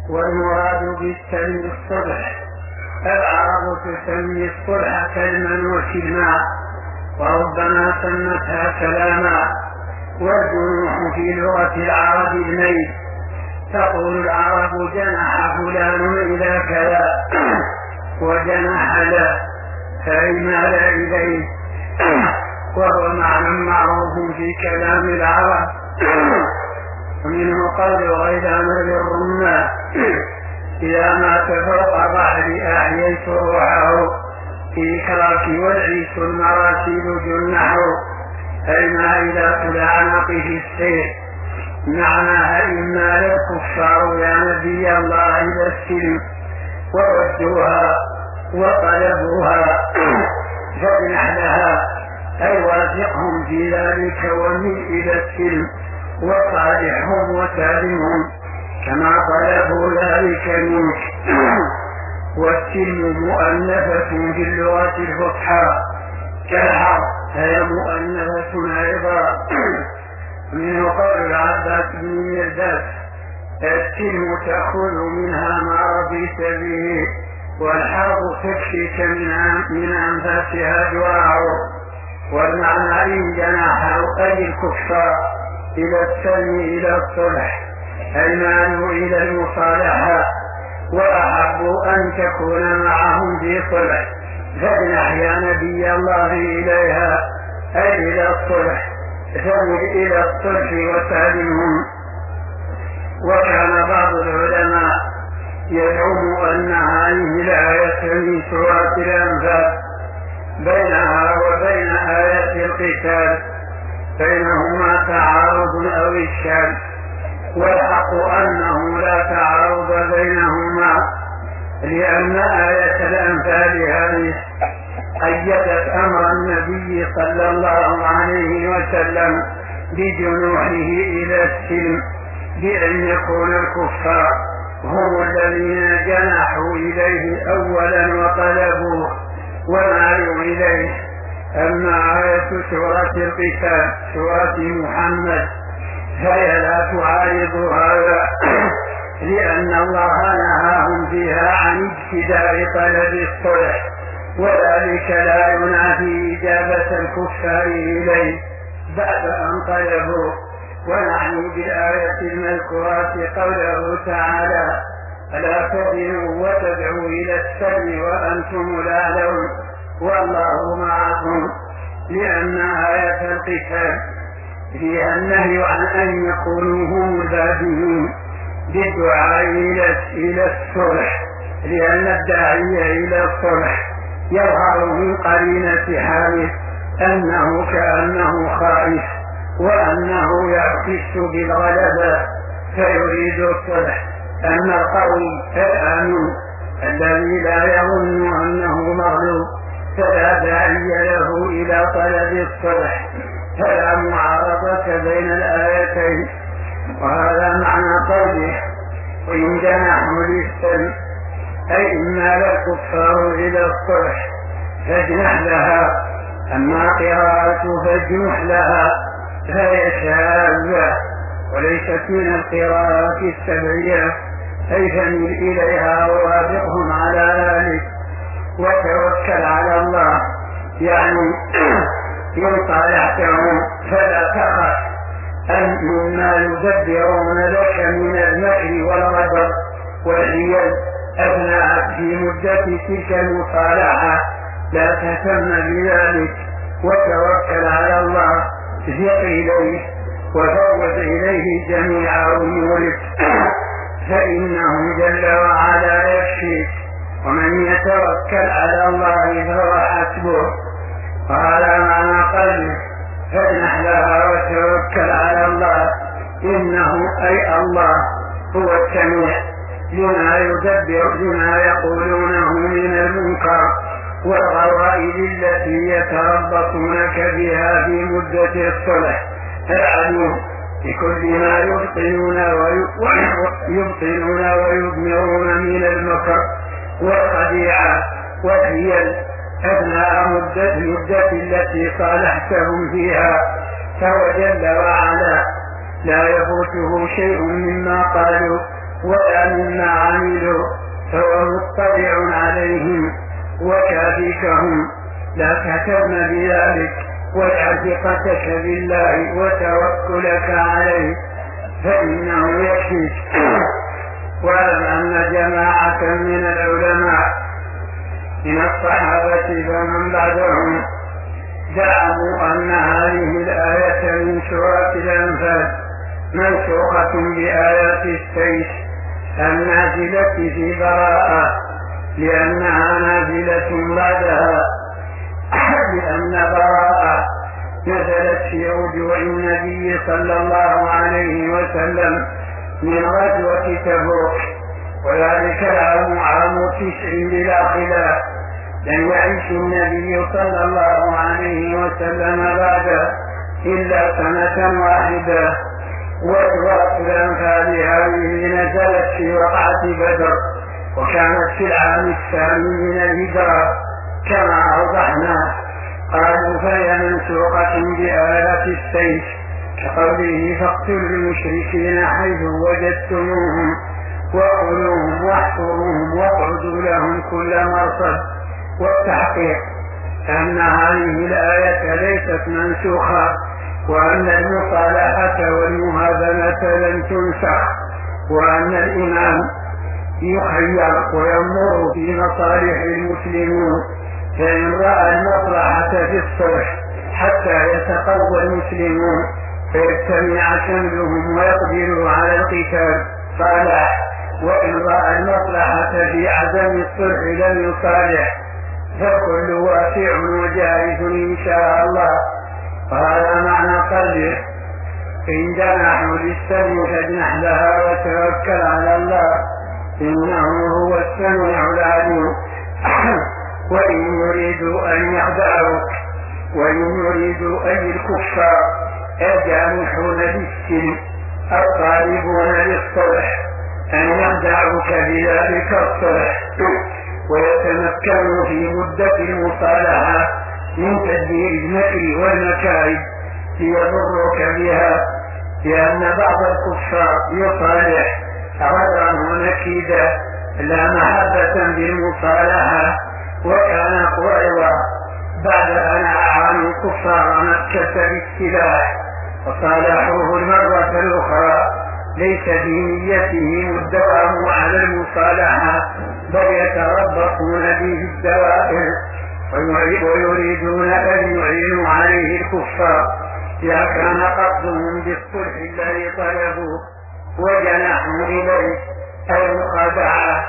والمراد بالسلم الصلح. العرب تسمي الصلح كلما وكلما، وربما سمتها كلاما. والجنوح في لغة العرب الميل. تقول العرب جنح فلان إلى كذا وجنح له، فأي مال إليه، وهو معنى معروف في كلام العرب. ومنه قول غيلان للرماة: إذا مات فوق ظهري أحييت روحه، في كراك والعيس المراسيل جنحه، أي ما إذا تلعنقه السيف. معناها: إما للكفار يا نبي الله إلى السلم وردوها وطلبوها فاجنح لها، أي وافقهم في ذلك ومن إلى السلم وصالحهم وسالمهم كما طلبوا ذلك منك. والسلم مؤنثة في اللغة الفصحى كالحرب، هي مؤنثة أيضا. منه قول العباس بن مرداس: السلم تأخذ منها ما رضيت به، والحرب تكفيك من أنفاسها دعاء. والمعنى: إن جناحوا أي الكفار إلى السلم إلى الصلح، أي مالوا إلى المصالحة وأحبوا أن تكون معهم في صلح، فاجنح يا نبي الله إليها، أي إلى الصلح، فمل إلى الصلح وسالمهم. وكان بعض العلماء يزعم أن هذه الآية من سورة الأنفال، بينها وبين آية القتال بينهما تعارض أو إشكال، والحق أنه لا تعارض بينهما، لأن آية الأنفال هذه قيدت أمر النبي صلى الله عليه وسلم بجنوحه إلى السلم بأن يكون الكفار هم الذين جنحوا إليه أولا وطلبوه ومالوا إليه. أما آية سورة القتال سورة محمد فهي لا تعارض هذا، لأن الله نهاهم فيها عن ابتداء طلب الصلح، وذلك لا ينافي إجابة الكفار إليه بعد أن طلبوا. ونحن بالآية المذكورة قوله تعالى: ألا تدعوا وتدعوا إلى السلم وأنتم الأعلون والله معكم، لأن آية القتال فيها النهي عن أن يكونوا هم البادئين بالدعاء إلى الصلح، لأن الداعي إلى الصلح يظهر من قرينة حاله أنه كأنه خائف وأنه يعكس بالغلبة فيريد الصلح. أما القوي الآمن الذي لا يظن أنه مغلوب فلا داعي له إلى طلب الصلح، فلا معارضة بين الآيتين. وهذا معنى قوله: وإن جنحوا للسلم، أي إما للكفار إلى الصلح فاجنح لها. أما قراءة فاجنح لها فهي شاذة وليست من القراءات السبعية، أي فمل إليها ووافقهم على ذلك وتوكل على الله، يعني إن صالحتهم فلا تخف أن مما يدبرون لك من المكر والغدر والحيل أثناء في مدة تلك المصالحة، لا تهتم بذلك وتوكل على الله، ثق إليه وفوض إليه جميع أمورك، فإنه جل وعلا يكفيك، ومن يتوكل على الله فهو حسبه. وهذا معنى قوله: فاجنح لها وتوكل على الله، إنه أي الله هو السميع لما يدبر لما يقولونه من المنكر والغوائل التي يتربصونك بها في مدة الصلح، العليم بكل ما يبطلون ويضمرون من المكر والخديعة والحيل أثناء مدة التي صالحتهم فيها. فهو جل وعلا لا يفوته شيء مما قالوا ولا مما عملوا فهو مطلع عليهم وكافيكهم. لا تهتم بذلك واجعل ثقتك بالله وتوكلك عليه فإنه يكفيك. واعلم أن جماعة من العلماء من الصحابة ومن بعدهم زعموا أن هذه الآية من سورة الأنفال منسوخة بآيات السيف النازلة في براءة لأنها نازلة بعدها، لأن براءة نزلت في رجوع النبي صلى الله عليه وسلم من غزوة تبوك، وذلك عام 9 بلا خلاف. لم يعيش النبي صلى الله عليه وسلم بعد إلا سنة واحدة. وسورة الأنفال هذه نزلت في وقعة بدر وكانت في العام 2 من الهجرة كما أوضحنا. قالوا فهي منسوخة بآيات السيف كقوله فاقتلوا المشركين حيث وجدتموهم وخذوهم واحصروهم واقعدوا لهم كل مرصد. والتحقيق أن هذه الآية ليست منسوخة وأن المصالحة والمهادنة لم تنسخ، وأن الإمام يخير ويمر في مصالح المسلمين، فإن رأى المصلحة في الصلح حتى يتقوى المسلمون فيجتمع شملهم ويقدروا على القتال صالح، وإن رأى المصلحة في عدم الصلح لم يصالح، فكل واسع وجائز إن شاء الله. وهذا معنى قوله إن جنحوا للسلم فاجنح لها وتوكل على الله إنه هو السميع العليم. وإن يريدوا أن يخدعوك وإن يريدوا أي الكفار الجانحون للسلم الطالبون للصلح أن يخدعوك بذلك الصلح ويتمكنوا في مدة المصالحة من تدبير المكر والمكائد ليضروك بها، لأن بعض الكفار يصالح غدرا ونكيدا لا محبة بالمصالحة. وكان قريظة بعد أن أعانوا كفار مكة بالسلاح وصالحوه المرة الأخرى ليس بنيتهم الدوام على المصالحة بل يتربصون به الدوائر ويريدون أن يعينوا عليه الكفار إذا كان قصدهم بالصلح الذي طلبوه وجنحوا إليه المخادعة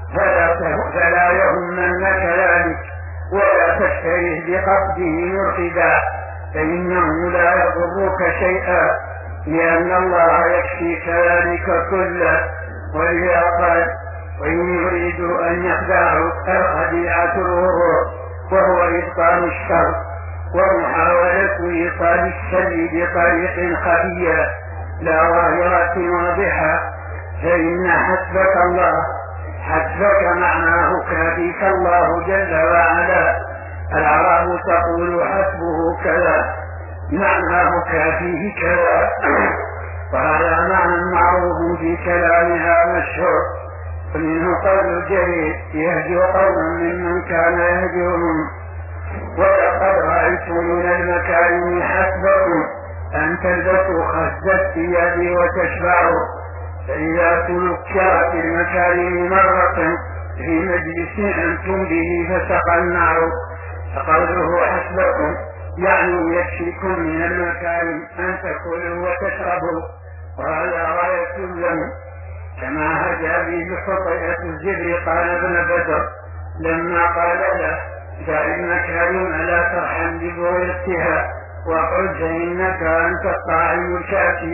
فلا يهمنك ذلك ولا تشتريه بقصده مرشدا فإنه لا يضرك شيئا لأن الله يكفيك ذلك كله. ولذا قال وإن يريدوا أن يخدعوا الخديعة الغرور وهو إبطال الشر ومحاولة إيصال الشر بطريق خفية لا ظاهرة واضحة. فإن حسبك الله حسبك معناه كافيك الله جل وعلا. العرب تقول حسبه كذا معناه كافيه كذا، وهذا معنى معروف في كلامها مشهور. ومنه قول الجرير يهجو قوما ممن كان يهجوهم ولقد رأيت من المكارم حسبكم أن تلبسوا خز الثياب وتشبعوا. فإذا تنكرت المكارم مرة في مجلس أنتم به فسقى النار. فقوله حسبكم يعني يكفيكم من المكارم أن تأكلوا وتشربوا، وهذا غاية الذنب كما هجا به حطيئة الزبر قال ابن بدر لما قال له دع المكارم لا ترحم ببغيتها وقل فإنك أنت الطاعم الكافي.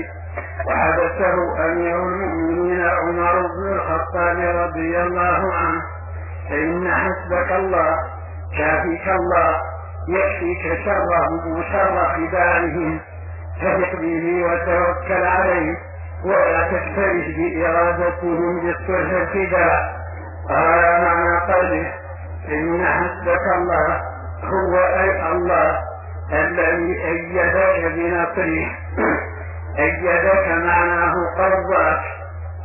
وحدثه أمير المؤمنين عمر بن الخطاب رضي الله عنه فإن حسبك الله كافيك الله يكفيك شرهم وشر خداعهم فثق به وتوكل عليه ولا تكترث بإرادتهم بالصلح الخداع. قال معنى قوله إن حسبك الله هو أي الله الذي أيدك بنصره. أيدك معناه قربك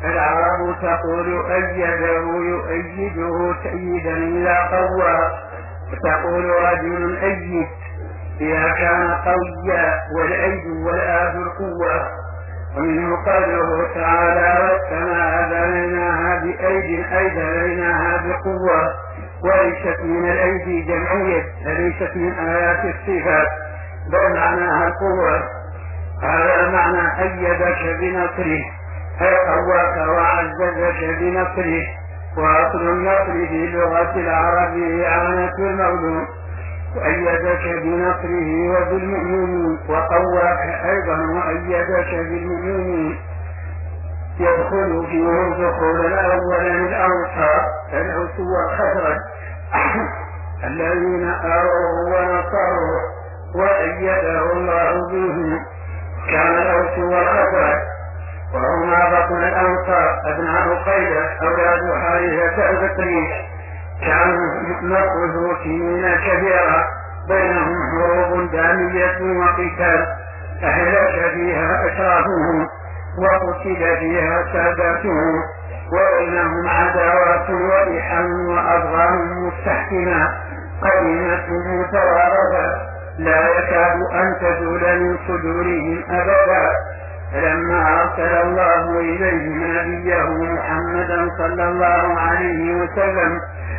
العرب تقول أيده يؤيده تأييدا إذا قوى، وتقول رجل أيد إذا كان قويا، والأيد والآب القوة. ومنه قوله تعالى والسماء بنيناها بأيد أي بنيناها بقوة، وليست من الأيدي جمعية، ليست من آيات الصفات بل معناها القوة. هذا معنى أيدك بنصره أي قواك وعززك بنصره. وأصل النصر في لغة العرب إعانة المولود، وأيدك بنصره وبالمؤمنين، وقواك أيضا وأيدك بالمؤمنين. يدخل فيه دخول الأول الأنصار الأوس والخزرج الذين آووه ونصروه وأيده الله بهم. كان الأوس والخزرج وهما بطن الأنصار أبناء قيلة أولاد حارثة البصري، كانوا مأخوذ سنين كثيرة، بينهم حروب دامية وقتال، أهلك فيها أشرافهم وقتل فيها ساداتهم، وبينهم عداوات وإحن وأضغام مستحكمة قديمة متوارثة لا يكاد أن تزول من صدورهم أبدا. فلما أرسل الله إليهم نبيه محمدا صلى الله عليه وسلم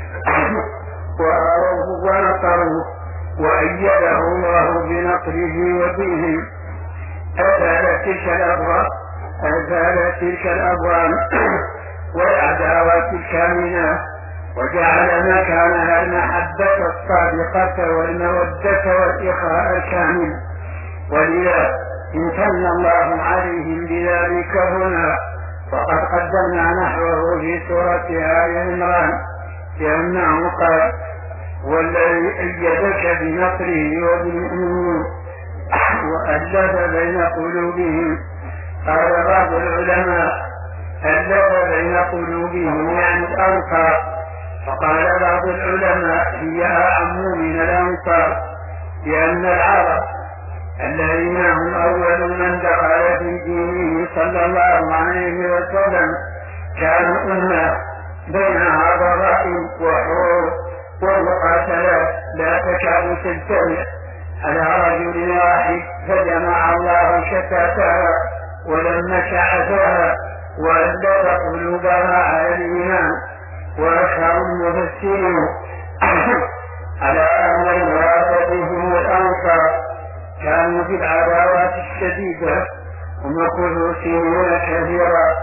وآووه ونصروه وأيده الله بنصره ودينهم، أزال تلك الأبواب والعداوات الكامنة، وجعل مكانها المحبة الصادقة والمودة والإخاء الكامل. ولذا امتن الله عليهم بذلك هنا، وقد قدمنا نحوه في سورة آل عمران، لأنه قال والذي أيدك بنصره وبالمؤمنين وألف بين قلوبهم. قال بعض العلماء ألف بين قلوبهم يعني الأنصار، وقال بعض العلماء هي أعم من الأنصار، لأن العرب الذين هم أول من دخل في دينه صلى الله عليه وسلم كانوا أمة بينها ضرائب وحروب ومقاتلات لا تكاد تجتمع على رجل واحد، فجمع الله شتاتها ولم شعثها وألف قلوبها على الإيمان. وأشهر المفسرين على أن المراد بهم الأنصار كانوا في العداوات الشديدة ومكثوا سنين كثيرة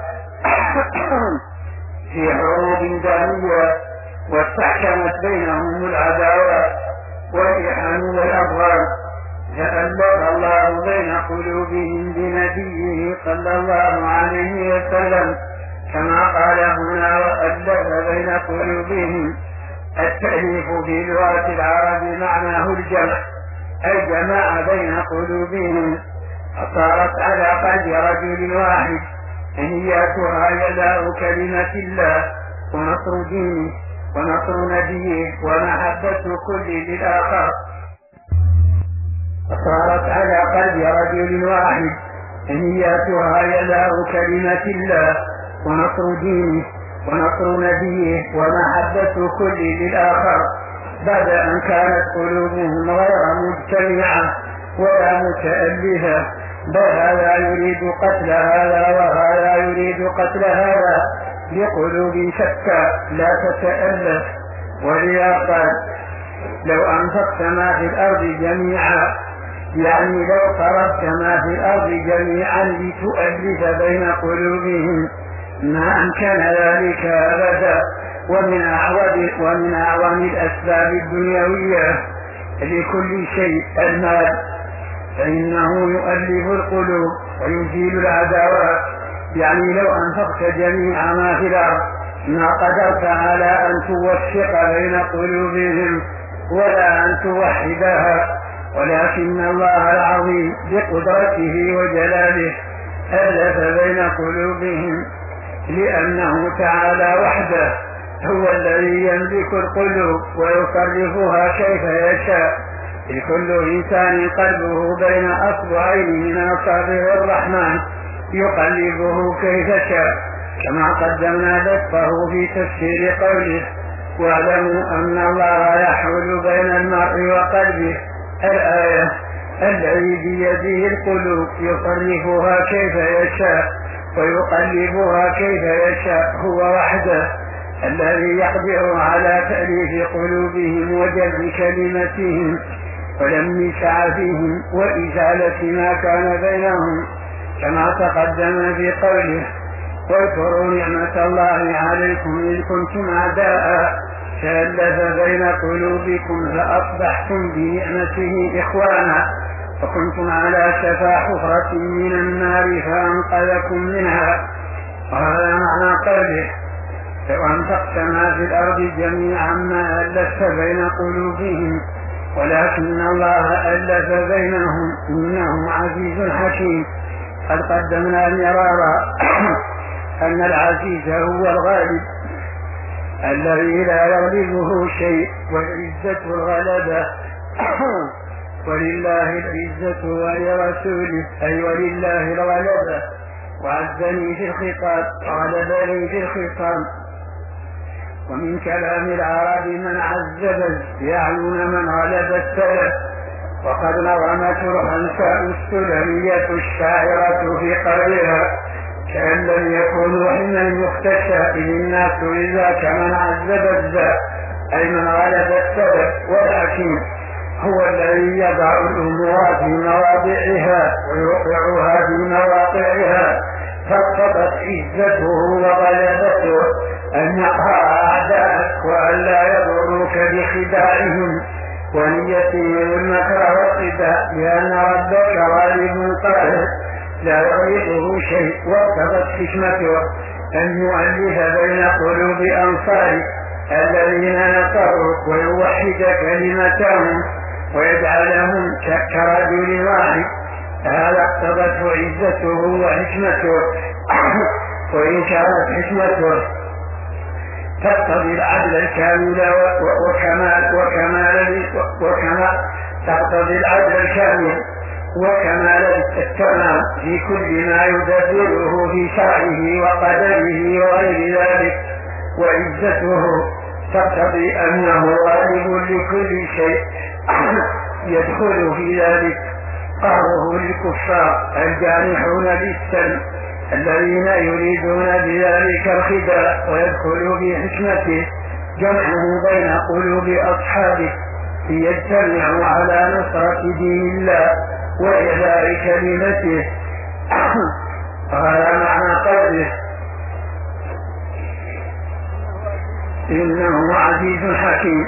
في حروب دامية، واستحكمت بينهم العداوات والإحن والأبغام، فألف الله بين قلوبهم بنبيه صلى الله عليه وسلم، كما قال هنا وألف بين قلوبهم. التأليف في لغة العرب معناه الجمع، أي جمع بين قلوبهم، فصارت على قلب رجل واحد نياتها يلاء كلمة الله ونصر دينه ونصر نبيه ومحبة كل للآخر. فصارت على قلب رجل واحد نياتها يلاء كلمة الله ونصر دينه ونصر نبيه ومحبة كل للآخر، بعد أن كانت قلوبهم غير مجتمعة ولا متألفة، بل هذا يريد قتل هذا وهذا يريد قتل هذا بقلوب شتى لا تتألف. ولذا قال لو أنفقت ما في الأرض جميعا، يعني لو صرفت ما في الأرض جميعا لتؤلف بين قلوبهم ما أمكن ذلك أبدا. ومن أعظم الأسباب الدنيوية لكل شيء المال، فإنه يؤلف القلوب ويزيل العداوات. يعني لو أنفقت جميع ما في الأرض ما قدرت على أن توفق بين قلوبهم ولا أن توحدها، ولكن الله العظيم بقدرته وجلاله ألف بين قلوبهم، لأنه تعالى وحده هو الذي يملك القلوب ويصرفها كيف يشاء. لكل إنسان قلبه بين أصبعين من أصابع الرحمن يقلبه كيف شاء، كما قدمنا ذكره في تفسير قوله واعلموا أن الله يحول بين المرء وقلبه الآية الذي بيده القلوب يصرفها كيف يشاء ويقلبها كيف يشاء هو وحده الذي يقدر على تأليف قلوبهم وجلب كلمتهم ولم شعفهم وإزالة ما كان بينهم كما تقدم في قوله واذكروا نعمة الله عليكم إذ كنتم أعداء فألف بين قلوبكم فأصبحتم بنعمته إخوانا وكنتم على شفا حفرة من النار فأنقذكم منها. وهذا معنى قوله لو أنفقت ما في الأرض جميعا ما ألفت بين قلوبهم ولكن الله ألف بينهم إنه عزيز حكيم. قد قدمنا مرارا أن العزيز هو الغالب الذي لا يغلبه شيء والعزة الغلبة ولله العزة ولرسوله أي ولله الغلبة وعزني في الخطاب وغلبني في الخصام. ومن كلام العرب من عذب يعنون من غلب السلف. وقد نظمت الخنساء السلمية الشاعرة في قولها كأن لم يكونوا حين يختشى إذ الناس إذا كمن عذب الذا أي من غلب السلف ولكن هو الذي يضع الأمور في مواضعها ويوقعها في مواقعها فاقتضت عزته وغلبته أن يقهر أعداءك وأن لا يضروك بخداعهم ونيتهم المكر والخداع لأن ربك غالب قاهر لا يغلبه شيء. واقتضت حكمته أن يؤلف بين قلوب أنصارك الذين نصروك ويوحد كلمتهم ويجعلهم كرجل واحد. هذا اقتضته عزته وحكمته وإن كانت حكمته تقتضي العدل الكامل تقتضي العدل الكامل وكمال التمام في كل ما يدبره في شرعه وقدره وغير ذلك. وعزته تقتضي أنه غالب لكل شيء يدخل في ذلك قهره للكفار الجانحون بالسلم الذين يريدون بذلك الخداع ويدخل بحكمته جمعه بين قلوب أصحابه ليجتمعوا على نصرة دين الله وإعلاء كلمته. هذا معنى قوله إنه عزيز حكيم.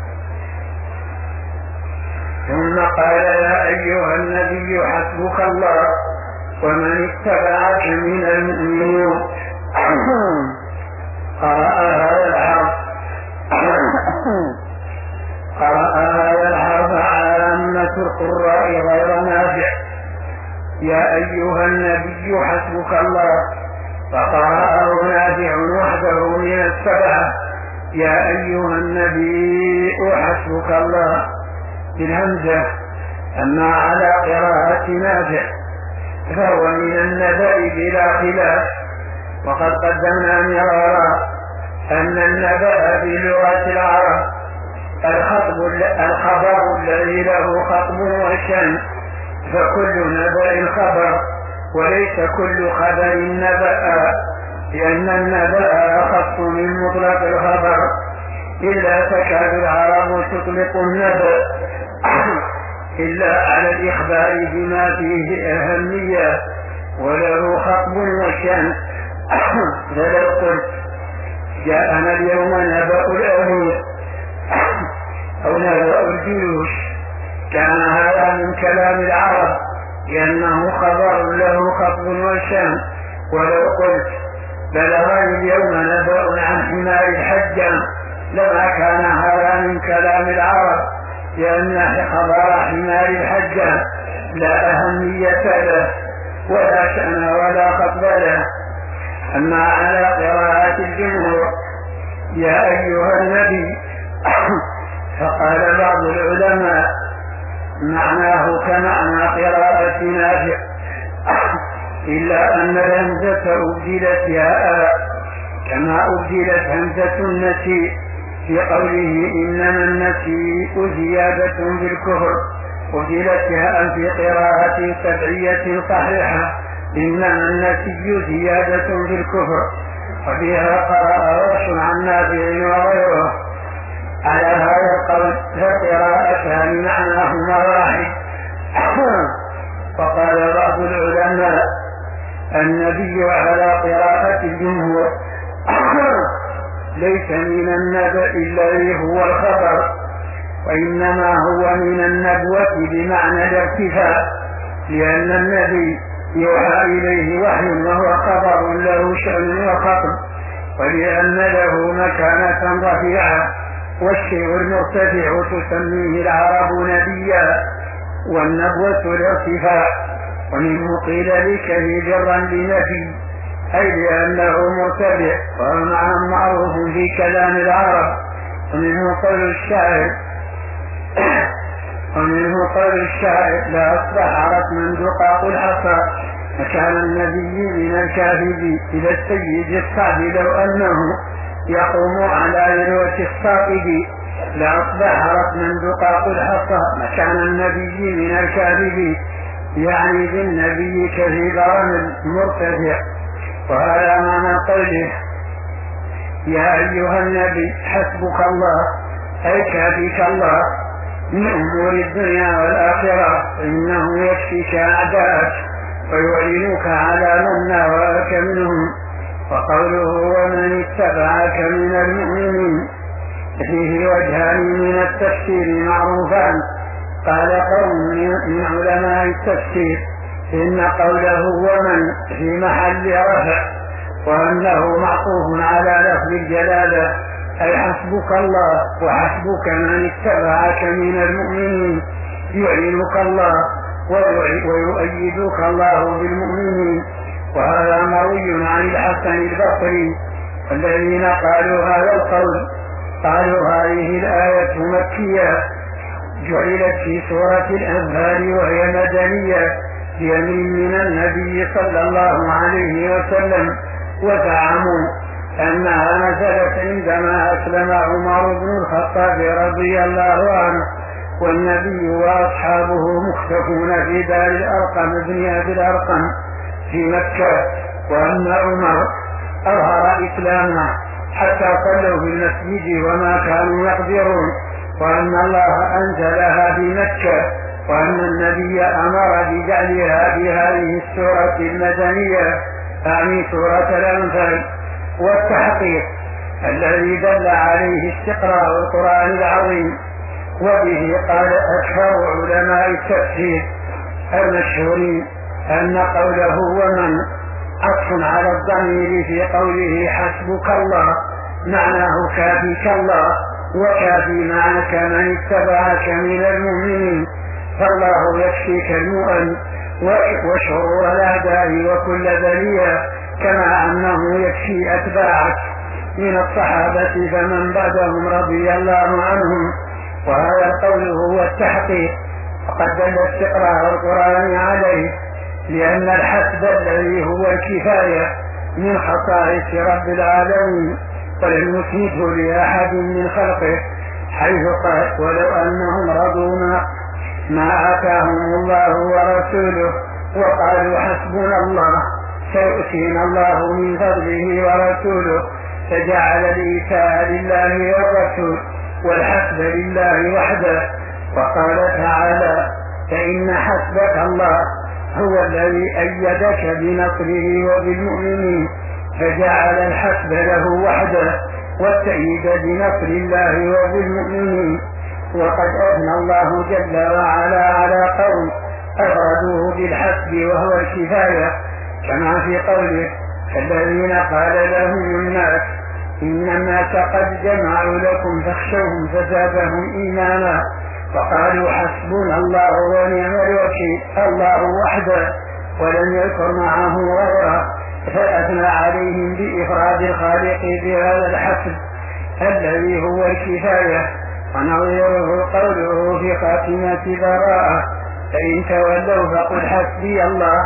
ثم قال يا أيها النبي حسبك الله ومن اتبعك من المؤمنين. قرأ هذا الحرف عامة القراء غير نافع. يا أيها النبي حسبك الله فقرأه نافع وحده من السبعة يا أيها النبي حسبك الله بالهمزة. أما على قراءة نافع فهو من النبأ بلا خلاف. وقد قدمنا مرارا أن النبأ في لغة العرب الخبر الذي له خطب وشن فكل نبأ خبر وليس كل خبر نبأ لأن النبأ أخص من مطلق الخبر إلا تكاد العرب تطلق النبأ إلا على الإخبار بما فيه أهمية وله خطب وشان. فلو قلت جاءنا اليوم نبأ الأمير أو نبأ الجيوش كان هذا من كلام العرب لأنه خبر له خطب وشان. ولو قلت بلغني اليوم نبأ عن حمار الحجام لما كان هذا من كلام العرب لأن خبر حمار الحجام لا أهمية له ولا شأن ولا خطب له. أما على قراءة الجمهور يا أيها النبي فقال بعض العلماء معناه كمعنى قراءة نافع إلا أن الهمزة أبدلت ياء كما أبدلت همزة النسيء في قوله إنما النسيء زيادة بالكفر، أبدلت ياء في قراءة سبعية صحيحة إنما النسيء زيادة بالكفر، وبها قرأ ورش عن نافع وغيره على هذا القول، فقراءتان معناهما واحد. وقال بعض العلماء النبي على قراءة الجمهور ليس من النبأ الذي هو الخبر، وإنما هو من النبوة بمعنى الارتفاع، لأن النبي يوحى إليه وحي وهو خبر له شأن وخطب، ولأن له مكانة رفيعة، والشيء المرتفع تسميه العرب نبيا، والنبوة الارتفاع. ومنه قيل لكه جرا لنبي أي لأنه مرتفع وهو معروف في كلام العرب. ومنه قول الشاعر لا أصبح رسما دقاق الحصى، فكان النبي من الكاذب إلى السيد الصعب لو أنه يقوم على ذروة الصائد، لا أصبح رسما دقاق الحصى، فكان النبي من الكاذب يعني بالنبي كثيرا مرتفع. وهذا معنى قوله يا أيها النبي حسبك الله أي كافيك الله من أمور الدنيا والآخرة، إنه يكفيك أعداءك ويعينك على من ناواك منهم. وقوله ومن اتبعك من المؤمنين فيه وجهان من التفسير معروفان. قال قوم من علماء التفسير إن قوله ومن في محل رفع، وأنه معطوف على لفظ الجلالة أي حسبك الله وحسبك من اتبعك من المؤمنين، يعينك الله ويؤيدك الله بالمؤمنين. وهذا مروي عن الحسن البصري، والذين قالوا هذا القول قالوا هذه الآية مكية جعلت في سورة الأنفال وهي مدنية بأمر من النبي صلى الله عليه وسلم، وزعموا أنها نزلت عندما أسلم عمر بن الخطاب رضي الله عنه، والنبي وأصحابه مختفون في دار الأرقم بن أبي الأرقم في مكة، وأن عمر أظهر إسلامه حتى صلوا في المسجد وما كانوا يقدرون، وأن الله أنزلها في مكة، وأن النبي أمر بجعلها بهذه السورة المدنية يعني سورة الأنفال. والتحقيق الذي دل عليه استقراء القرآن العظيم، وبه قال أكثر علماء التفسير المشهورين أن قوله ومن عطف على الضمير في قوله حسبك الله معناه كافيك الله، وكافي معك من اتبعك من المؤمنين، فالله يكفيك المؤمن وشرور الأعداء وكل بلية، كما أنه يكفي أتباعك من الصحابة فمن بعدهم رضي الله عنهم. وهذا القول هو التحقيق، وقد دل استقراء القرآن عليه، لأن الحسب الذي هو الكفاية من خصائص رب العالمين، ولم يسنده لأحد من خلقه، حيث قال ولو أنهم رضوا ما آتاهم الله ورسوله وقالوا حسبنا الله سيؤتينا الله من فضله ورسوله، فجعل الإيتاء لله والرسول والحسب لله وحده. وقال تعالى فإن حسبك الله هو الذي أيدك بنصره وبالمؤمنين، فجعل الحسب له وحده والتأييد بنصر الله وبالمؤمنين. وقد أثنى الله جل وعلا على قوم أفردوه بالحسب وهو الكفاية، كما في قوله الذين قال لهم الناس إن الناس قد جمعوا لكم فاخشوهم فزادهم إيمانا، وقالوا حسبنا الله ونعم الوكيل الله وحده، ولم يذكر معه غيره، فأثنى عليهم بإفراد الخالق بهذا الحسب الذي هو الكفاية. ونظيره قوله في خاتمة براءة فإن تولوا فقل حسبي الله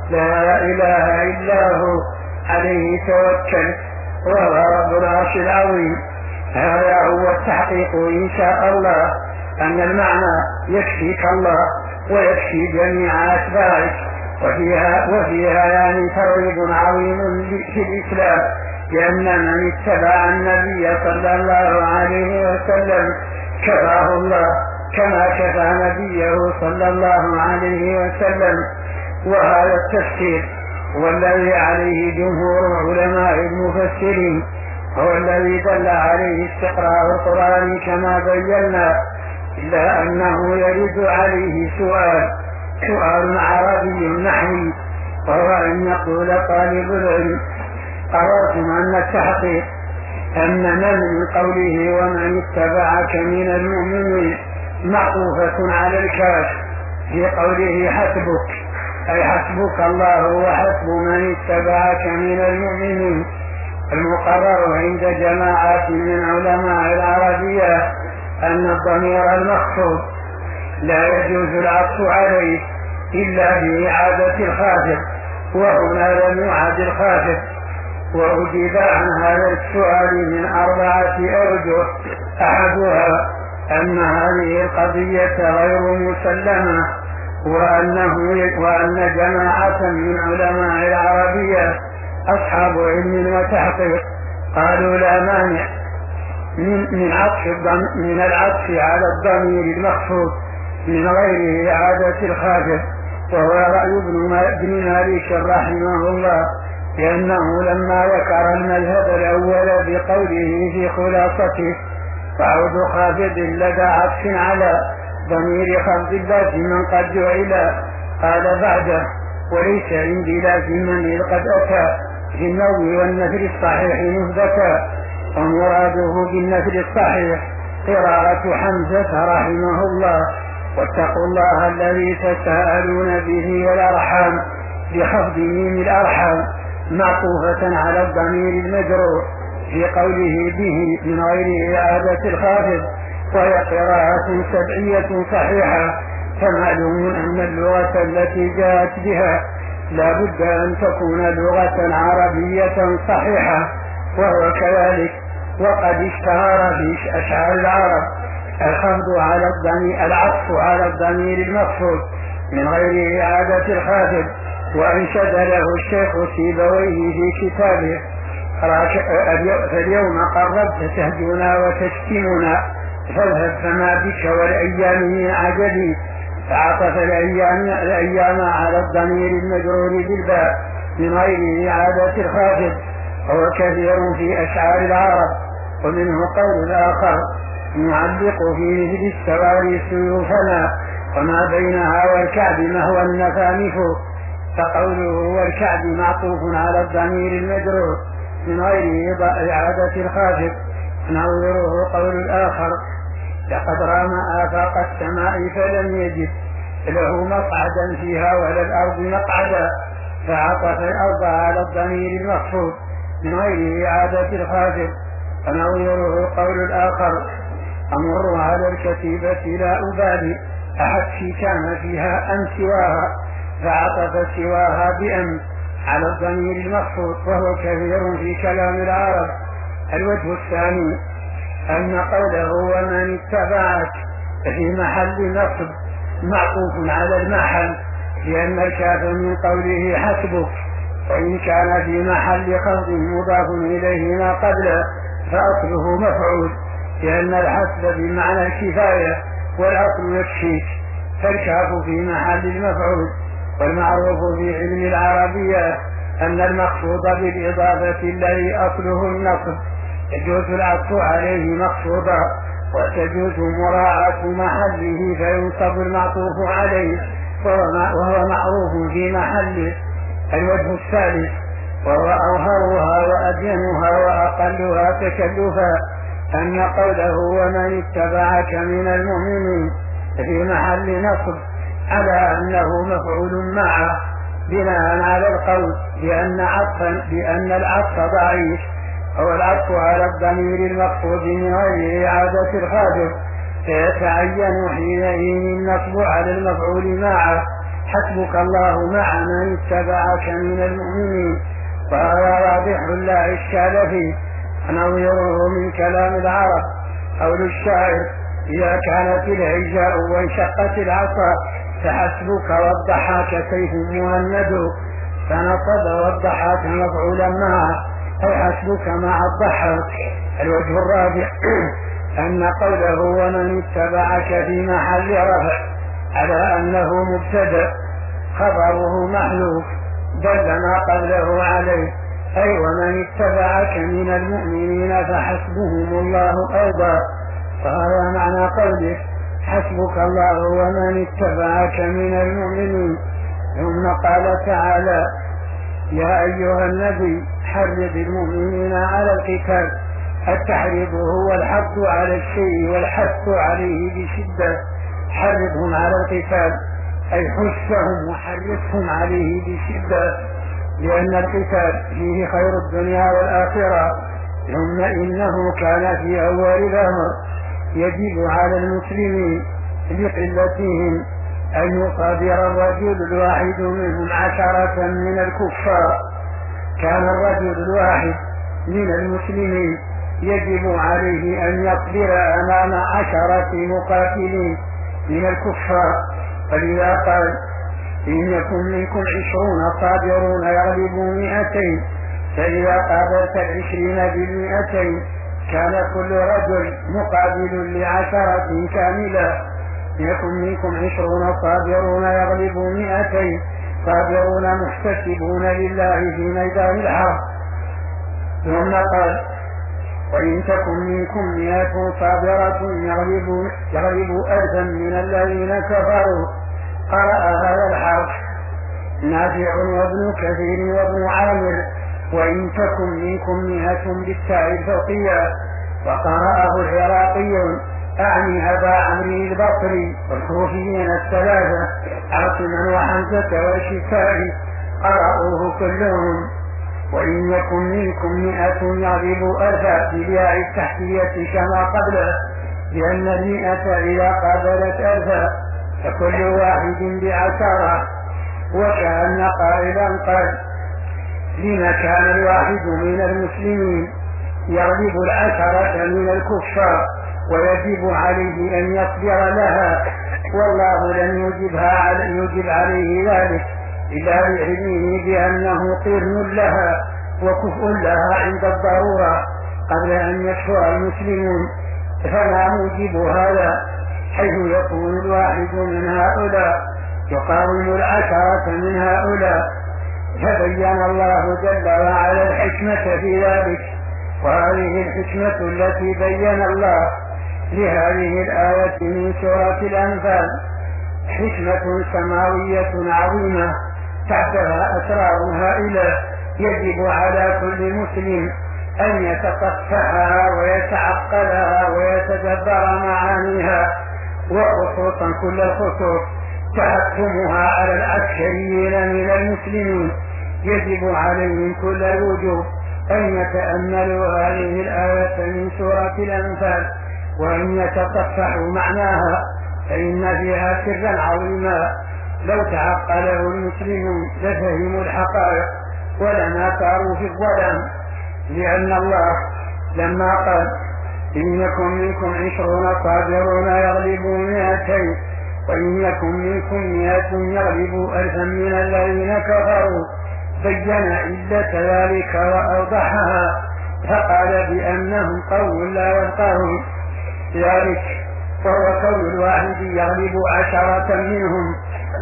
لا إله إلا هو عليه توكل وهو رب العرش العظيم. هذا هو التحقيق إن شاء الله، أن المعنى يكفيك الله ويكفي جميع أتباعك. وفيها يعني ترغيب عظيم في الإسلام، لأن من اتبع النبي صلى الله عليه وسلم كفاه الله كما كفى نبيه صلى الله عليه وسلم. وهذا التفسير والذي عليه جمهور علماء المفسرين هو الذي دل عليه استقراء القرآن كما بينا، إلا أنه يرد عليه سؤال عربي نحوي، وهو أن يقول طالب العلم: قررتم أن التحقيق أن من قوله ومن اتبعك من المؤمنين معطوفة على الكاف في قوله حسبك، أي حسبك الله وحسب من اتبعك من المؤمنين. المقرر عند جماعات من علماء العربية أن الضمير المخفوض لا يجوز العطف عليه إلا بإعادة الخافض، وهنا لم يعد الخافض. وأجيب عن هذا السؤال من 4 أوجه: أحدها أن هذه القضية غير مسلمة، وأن جماعة من علماء العربية أصحاب علم وتحقيق قالوا لا مانع من العطف على الضمير المخفوض من غير إعادة الخافض، وهو رأي ابن مالك رحمه الله، لأنه لما ذكر المذهب الأول بقوله في خلاصته: فعود خافض لدى عطف على ضمير خفض لازما قد جعل، قال بعده: وليس عندي لازما إذ قد أتى في النوم والنثر الصحيح مثبتا. ومراده بالنثر الصحيح قراءة حمزة رحمه الله: واتقوا الله الذي تساءلون به والأرحام، بخفض ميم الأرحام معطوفة على الضمير المجرور في قوله به من غير إعادة الخافض، وهي قراءة سبعية صحيحة. فمعلوم أن اللغة التي جاءت بها لا بد أن تكون لغة عربية صحيحة، وهو كذلك. وقد اشتهر في أشعار العرب العطف على الضمير المخفوض من غير إعادة الخافض، وأنشد له الشيخ سيبويه في كتابه: فاليوم قربت تهجونا وتشتمنا، فاذهب فما بك والأيام من عجبي. فعطف الأيام على الضمير المجرور بالباء من غير إعادة الخافض، وهو كثير في أشعار العرب. ومنه قول آخر: نعلق في مثل السواري سيوفنا وما بينها والكعب مهوى النفانف. فقوله والكعب معطوف على الضمير المجرور من غير إعادة الخافض. نظره قول الآخر: لقد رام آفاق السماء فلم يجد له مقعدا فيها ولا الأرض مقعدا، فعطف الأرض على الضمير المخفوض من غير إعادة الخافض. ونظره قول الآخر: أمر على الكتيبة لا أبالي أحد كان فيها أم سواها، فعطف سواها بأم على الضمير المخفوض، وهو كثير في كلام العرب. الوجه الثاني أن قوله ومن اتبعك في محل نصب معطوف على المحل، لأن الكاف من قوله حسبك، وإن كان في محل خفض مضاف إليه ما قبله فأصله مفعول، لأن الحسب بمعنى الكفاية والأصل يكفيك، فالكاف في محل المفعول. والمعروف في علم العربية أن المقصود بالإضافة الذي أصله النصب يجوز العطف عليه مقصودا، وتجوز مراعاة محله فينصب المعطوف عليه وهو معروف في محله. الوجه الثالث وهو أظهرها وأبينها وأقلها تكلفا أن قوله ومن اتبعك من المؤمنين في محل نصب على أنه مفعول معه بناء على القول بأن العطف ضعيف، هو العطف على الضمير المخفوض من غير إعادة الخافض، فيتعين حينئذ النصب على المفعول معه حسبك الله مع من اتبعك من المؤمنين. وهذا واضح لا إشكال فيه، نظيره من كلام العرب قول الشاعر: إذا كانت الهيجاء وانشقت العصا فحسبك والضحاك سيف مهند، فنصب والضحاك مفعولا معه أي حسبك مع الضحاك. الوجه الرابع أن قوله ومن اتبعك في محل رفع على أنه مبتدأ خبره محذوف دل ما قبله عليه، أي ومن اتبعك من المؤمنين فحسبهم الله أيضا. فهذا معنى قوله حسبك الله ومن اتبعك من المؤمنين. ثم قال تعالى: يا أيها النبي حرض المؤمنين على القتال. التحريض هو الحث على الشيء والحث عليه بشدة. حرضهم على القتال أي حثهم وحرصهم عليه بشدة، لأن القتال فيه خير الدنيا والآخرة. ثم إنه كان في أول الأمر يجب على المسلمين لقلتهم أن يصادر الرجل الواحد منهم 10 من الكفار. كان الرجل الواحد من المسلمين يجب عليه أن يصبر أمام 10 مقاتلين من الكفار. فلذا قال: إن يكن منكم 20 صابرون يغلبوا 200. فإذا قابلت 20 ب200 كان كل رجل مقابل ل10 كاملة. يكن منكم 20 صابرون يغلبوا 200 صابرون محتسبون لله في ميدان الحرب. ثم قال: وإن تكن منكم 100 صابرة يغلبوا 1000 من الذين كفروا. قرأ هذا الحرف نافع وابن كثير وابن عامر: وإن تكن منكم 100 بالتاء الفوقية. وقرأه العراقيون أعني أبا عمرو البصري والكوفيين 3 عاصما وحمزة والشتائي قرأوه كلهم: وإن يكن منكم 100 يغلبوا 1000 بالياء التحتية كما قبله، لأن 100 إذا قابلت 1000 فكل واحد ب10. وكأن قائلا قال: لما كان الواحد من المسلمين يغلب 10 من الكفار ويجب عليه أن يصبر لها، والله لم يجب عليه ذلك إلا بعلمه بأنه قرن لها وكفء لها عند الضرورة قبل أن يكفر المسلمون. فما موجب هذا؟ حيث يكون الواحد من هؤلاء يقاوم 10 من هؤلاء. فبين الله جل وعلا الحكمة في ذلك، وهذه الحكمة التي بين الله لهذه الآية من سورة الأنفال حكمة سماوية عظيمة تحتها أسرار هائلة يجب على كل مسلم أن يتفقهها ويتعقلها ويتدبر معانيها، وخصوصا كل الخصوص تحكمها على العسكريين من المسلمين. يجب عليهم كل الوجوب أن يتأملوا هذه الآية من سورة الأنفال وأن يتصفحوا معناها، فإن فيها سرا عظيما لو تعقله المسلمون لفهموا الحقائق ولما صاروا في الظلام. لأن الله لما قال: إن يكن منكم 20 صابرون يغلبوا 200 وإن يكن منكم 100 يغلبوا 1000 من الذين كفروا، بين علة ذلك وأوضحها، فقال بأنهم قوم لا يفقهون ذلك، وهو كون الواحد يغلب 10 منهم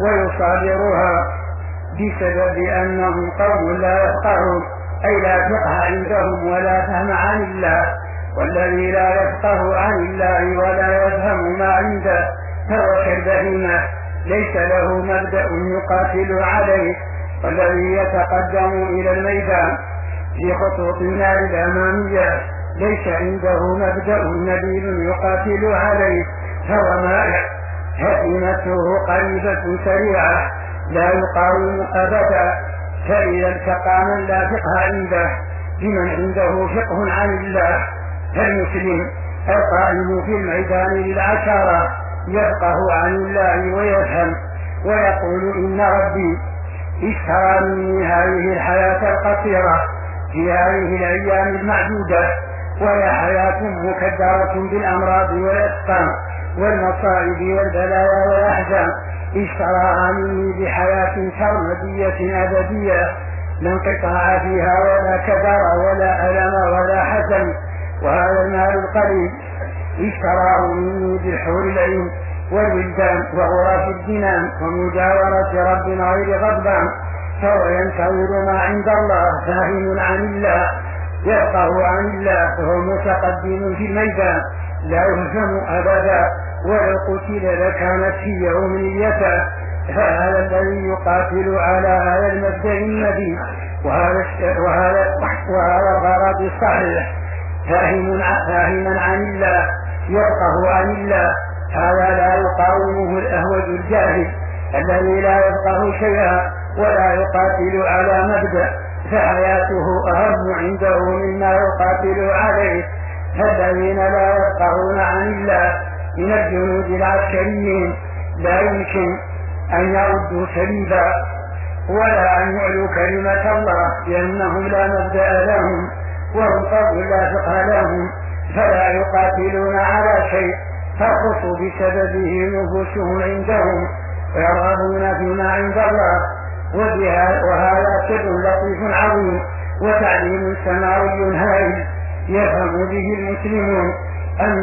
ويصابرها بسبب أنهم قوم لا يفقهون، أي لا فقه عندهم ولا فهم عن الله. والذي لا يفقه عن الله ولا يفهم ما عنده فهو كالبهيمة ليس له مبدأ يقاتل عليه. والذي يتقدم إلى الميدان في خطوط النار الأمامية ليس عنده مبدأ نبيل يقاتل عليه، فهو مائع هزيمته قريبة سريعة لا يقاوم أبدا. فإذا التقى من لا فقه عنده بمن عنده فقه عن الله، فالمسلم القائم في الميدان لل10 يفقه عن الله ويفهم ويقول إن ربي اشترى مني هذه الحياة القصيرة في هذه الأيام المعدودة، وهي حياة مكدرة بالأمراض والأسقام والمصائب والبلايا والأحزان، اشتراها مني بحياة سرمدية أبدية لا انقطاع فيها ولا كدر ولا ألم ولا حزن. وهذا المال القليل اشتراه مني بالحور العين والولدان وغرف الجنان ومجاورة رب غير غضبان، فهو ينتظر ما عند الله، فاهم عن الله يفقه عن الله، فهو متقدم في الميدان لا يهزم أبدا، ولو قتل لكانت هي أمنيته. فهذا الذي يقاتل على هذا المبدأ النبي وهذا الغرض الصحيح، فاهما عن الله يفقه عن الله. هذا لا يقاومه الأهوج الجاهل الذي لا يفقه شيئا ولا يقاتل على مبدأ، فحياته أهم عنده مما يقاتل عليه. فالذين لا يفقهون عن الله من الجنود العسكريين لا يمكن أن يردوا سبيلا ولا أن يعلوا كلمة الله، لأنهم لا مبدأ لهم وهم قوم لا فقه لهم، فلا يقاتلون على شيء ترخص بسببه نفوسهم عندهم ويرغبون فيما عند الله. وهذا سر لطيف عظيم وتعليم سماوي هائل يفهم به المسلمون أن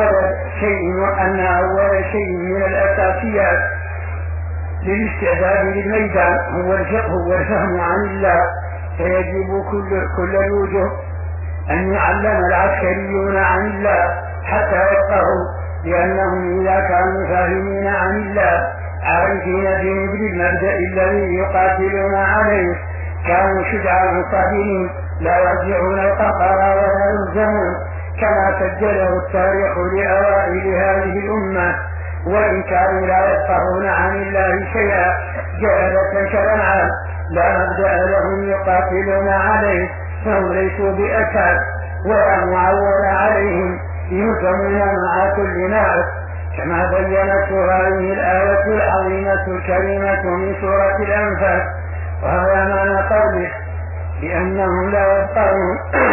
أول شيء من الأساسيات للاستعداد للميدان هو الفقه والفهم عن الله، فيجب كل الوجوه أن يعلم العسكريون عن الله حتى يفقهوا، لأنهم إذا كانوا فاهمين عن الله عارفين بالمبدأ الذي يقاتلون عليه كانوا شجعا صابرين لا يرجعون القهر ولا يلزمون، كما سجله التاريخ لأوائل هذه الأمة. وإن كانوا لا يفقهون عن الله شيئا جهلة كالأنعام لا مبدأ لهم يقاتلون عليه، فهم ليسوا بأساد ولا معول عليهم يهزمون مع كل ناس، كما بينت هذه الآية العظيمة الكريمة من سورة الأنفال. وهذا معنى قوله بأنهم لا يفقهون.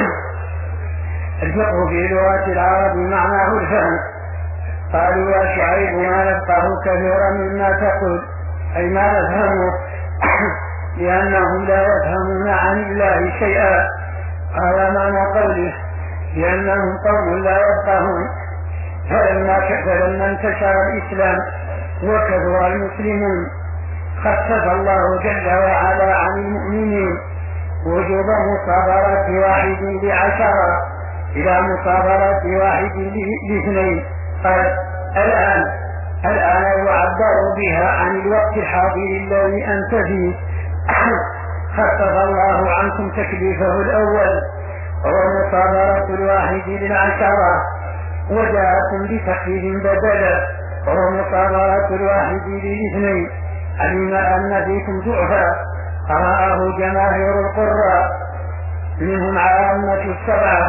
الفقه في لغة العرب معناه الفهم. قالوا يا شعيب ما نفقه كثيرا مما تقول، أي ما نفهمه لأنهم لا يفهمون عن الله شيئا. هذا معنى قوله لأنهم قوم لا يفقهون. فلما انتشر الإسلام وكثر المسلمون خفف الله جل وعلا عن المؤمنين وجوب مصابرة واحد ل10 إلى مصابرة واحد ل2. قال الآن يعبر بها عن الوقت الحاضر الذي أنت فيه. خفف الله عنكم تكليفه الأول وهو مصابرة واحد ل10، وجاءكم بتخفيف بدلا وهو مصابرة واحد ل2. علم أن فيكم ضعفا قرأه جماهير القراء منهم عامة 7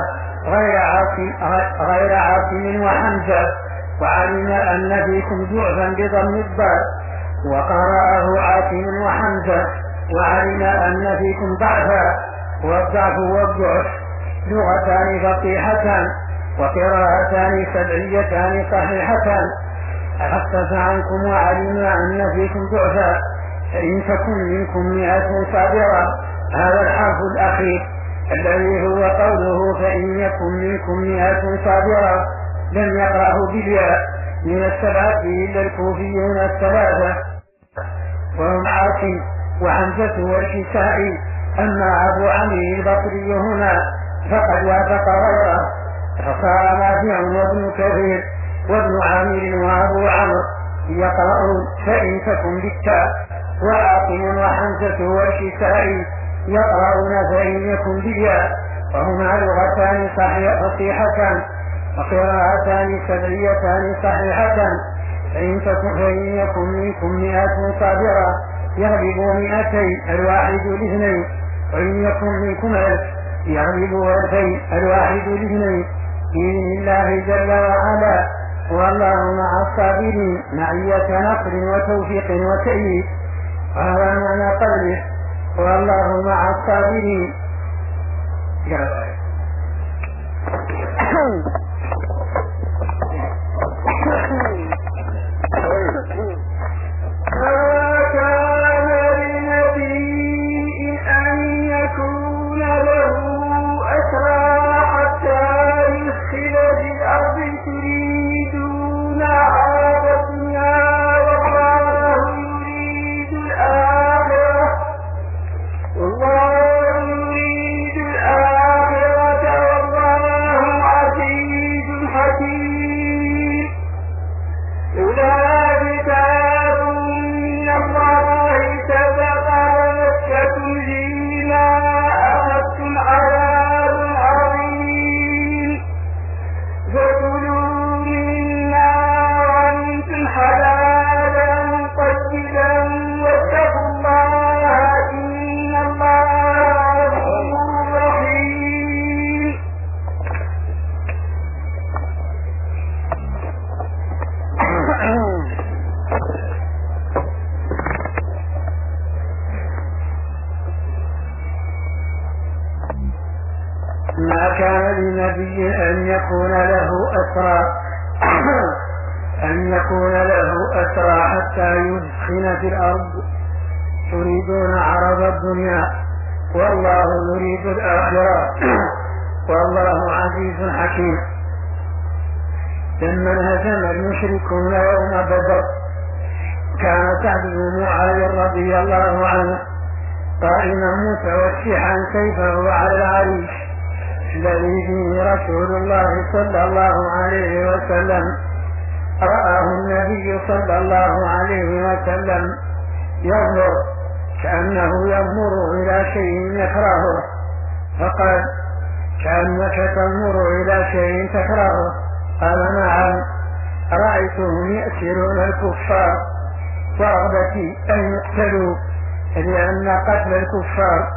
غير عاصم وحمزة، وعلم أن فيكم ضعفا بضم الضاد وقرأه عاصم وحمزة، وعلم أن فيكم ضعفا والضعف والضعف لغتان فصيحتان وقراءتان سبعيتان صحيحتان. خفف عنكم وعلم أن فيكم ضعفا، فإن تكن منكم 100 صابرة. هذا الحرف الأخير الذي هو قوله فإن يكن منكم 100 صابرة لم يقرأه بالياء من 7 إلا الكوفيون 3 وهم عاصم وحمزة والكسائي. أما أبو عمرو البصري هنا فقد وافق غيره، فصار نافع وابن كثير وابن عامر وأبو عمرو يقرأون فإن تكن بالتاء، وعاصم وحمزة والكسائي يقرأون فإن يكن بالياء، وهما لغتان فصيحتان وقراءتان سبعيتان صحيحتان. فإن يكن منكم 100 صابرة يغلبوا 200 الواحد ل2، وإن يكن منكم 1000 يغلبوا 2000 الواحد ل2 بإذن الله جل وعلا. والله مع الصابرين معية نصر وتوفيق وتأييد. وهذا معنى قوله والله مع الصابرين. ما كان لنبي أن يكون له أسرى حتى يدخن في الأرض تريدون عرض الدنيا والله يريد الآخرة والله عزيز حكيم. لما انهزم المشركون يوم بدر كان سعد بن معاذ رضي الله عنه قائما متوشحا سيفه على العريش الذي فيه رسول الله صلى الله عليه وسلم. رآه النبي صلى الله عليه وسلم ينظر كأنه ينظر إلى شيء يكرهه فقال كأنك تنظر إلى شيء تكرهه. قال نعم رأيتهم يأسرون الكفار ورغبتي أن يقتلوا لأن قتل الكفار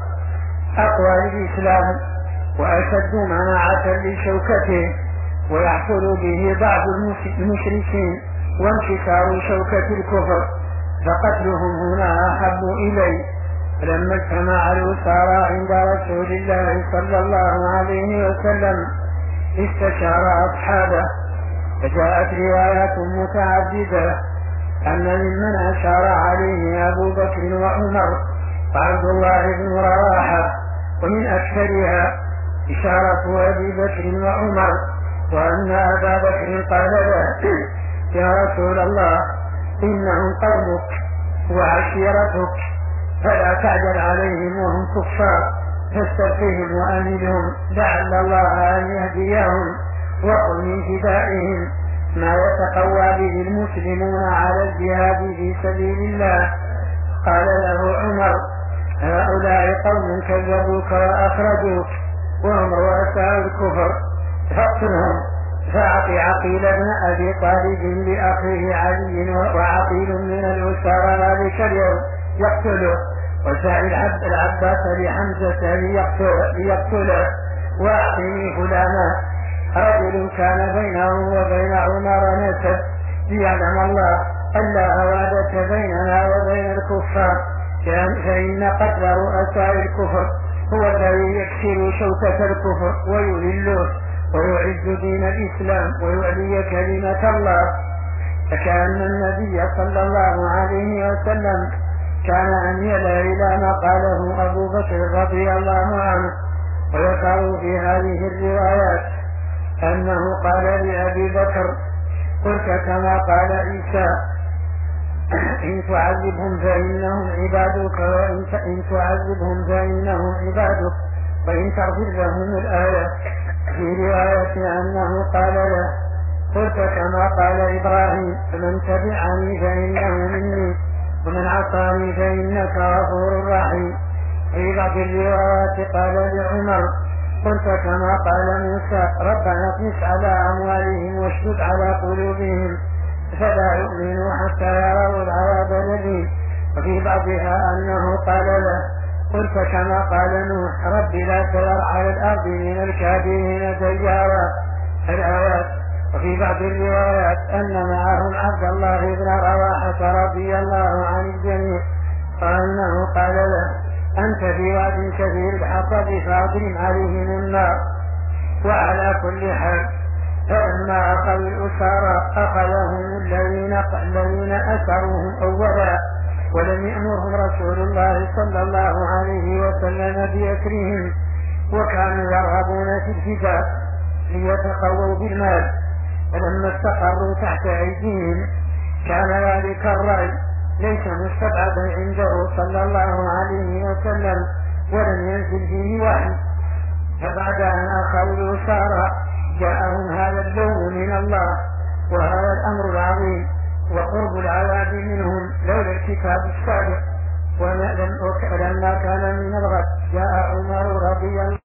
أقوى للإسلام وأشد مناعة لشوكته ويحصل به بعض المشركين وانكسار شوكة الكفر فقتلهم هنا أحب إلي. لما اجتمع الأسارى عند رسول الله صلى الله عليه وسلم استشار أصحابه فجاءت روايات متعددة أن ممن أشار عليه أبو بكر وعمر وعبد الله بن رواحة ومن أكثرها إشارة أبي بكر وعمر وأن أبا بكر قال له يا رسول الله إنهم قومك وعشيرتك فلا تعجل عليهم وهم كفار فاستغفرهم وآمنهم لعل الله أن يهديهم وقل من فدائهم ما يتقوى به المسلمون على الجهاد في سبيل الله. قال له عمر هؤلاء قوم كذبوك وأخرجوك وهم رؤساء الكفر فاقتلهم. فأعطي عقيل بن أبي طالب لأخيه علي وعقيل من الأسارى ذلك اليوم يقتله وسائل العباس لحمزة ليقتله وأعطني فلانا رجل كان بينه وبين عمر نسب ليعلم الله ألا هوادة بيننا وبين الكفار فإن قتل رؤساء الكفر هو الذي يكسر شوكة الكفر ويذله ويعز دين الإسلام ويعلي كلمة الله. فكأن النبي صلى الله عليه وسلم كان أميل إلى ما قاله أبو بكر رضي الله عنه. ويقع في هذه الروايات أنه قال لأبي بكر قلت كما قال عيسى إن تعذبهم فإنهم عبادك وإن تعذبهم فإنهم عبادك وإن تغفر لهم الآية. في رواية أنه قال له قلت كما قال إبراهيم فمن تبعني فإنه مني ومن عصاني فإنك غفور رحيم. في بعض الروايات قال لعمر قلت كما قال موسى ربنا اطمس على أموالهم واشدد على قلوبهم فلا يؤمنوا حتى يروا العذاب الأليم. وفي بعضها أنه قال له قلت كما قال نوح رب لا تذر على الأرض من الكافرين ديارا الآيات. وفي بعض الروايات أن معهم عبد الله بن رواحة رضي الله عن الجميع وأنه قال له: أنت في واد كثير الحطب فأضرم عليهم النار. وعلى كل حال فلما أخذوا الأسارى أخذهم الذين أسروهم أولا، ولم يأمرهم رسول الله صلى الله عليه وسلم بأسرهم، وكانوا يرغبون في الفداء ليتقووا بالمال. فلما استقروا تحت أيديهم كان ذلك الرأي ليس مستبعدا عنده صلى الله عليه وسلم، ولم ينزل فيه وحي. فبعد أن أخذوا الأسارى جاءهم هذا اللوم من الله وهذا الأمر العظيم وقرب العذاب منهم لولا الكتاب السابق. ولما كان من الغد جاء عمر رضي الله